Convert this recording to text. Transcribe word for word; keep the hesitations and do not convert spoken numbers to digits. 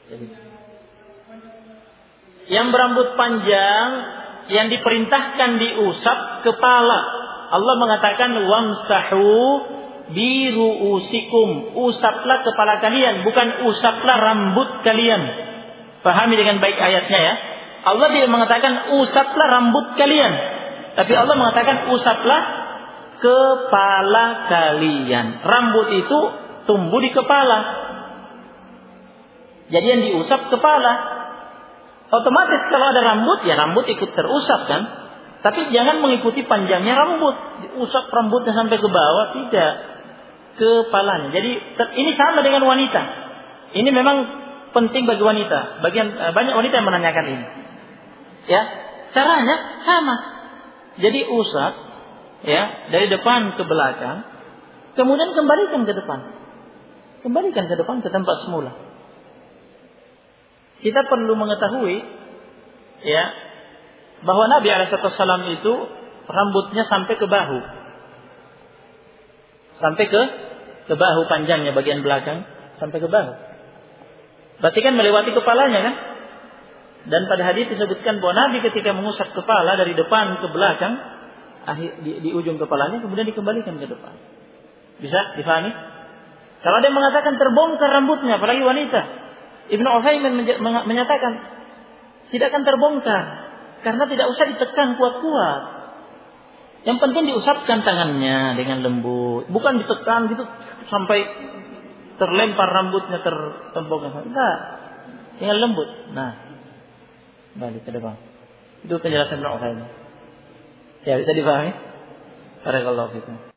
Jadi, yang berambut panjang yang diperintahkan diusap kepala. Allah mengatakan wamsahu biruusikum, usaplah kepala kalian, bukan usaplah rambut kalian. Pahami dengan baik ayatnya ya. Allah tidak mengatakan usaplah rambut kalian, tapi Allah mengatakan usaplah kepala kalian. Rambut itu tumbuh di kepala. Jadi yang diusap kepala. Otomatis kalau ada rambut, ya rambut ikut terusap kan. Tapi jangan mengikuti panjangnya rambut. Diusap rambutnya sampai ke bawah, tidak. Kepalanya. Jadi ini sama dengan wanita. Ini memang penting bagi wanita. Bagian banyak wanita yang menanyakan ini. Ya, caranya sama. Jadi usap, ya, dari depan ke belakang, kemudian kembalikan ke depan. Kembalikan ke depan ke tempat semula. Kita perlu mengetahui, ya, bahwa Nabi alaihi wasallam itu rambutnya sampai ke bahu, sampai ke ke bahu panjangnya bagian belakang sampai ke bahu. Berarti kan melewati kepalanya kan? Dan pada hadis disebutkan bahwa Nabi ketika mengusap kepala dari depan ke belakang, akhir di, di ujung kepalanya kemudian dikembalikan ke depan. Bisa difahami? Kalau ada yang mengatakan terbongkar rambutnya, apalagi wanita, Ibnu Utsaimin menyatakan tidak akan terbongkar karena tidak usah ditekan kuat-kuat. Yang penting diusapkan tangannya dengan lembut, bukan ditekan gitu sampai terlempar rambutnya tertembok. Enggak, dengan lembut. Nah, balik ke depan. Itu penjelasan Ibnu Utsaimin. Ya, bisa dipahami? Barakallahu fikum.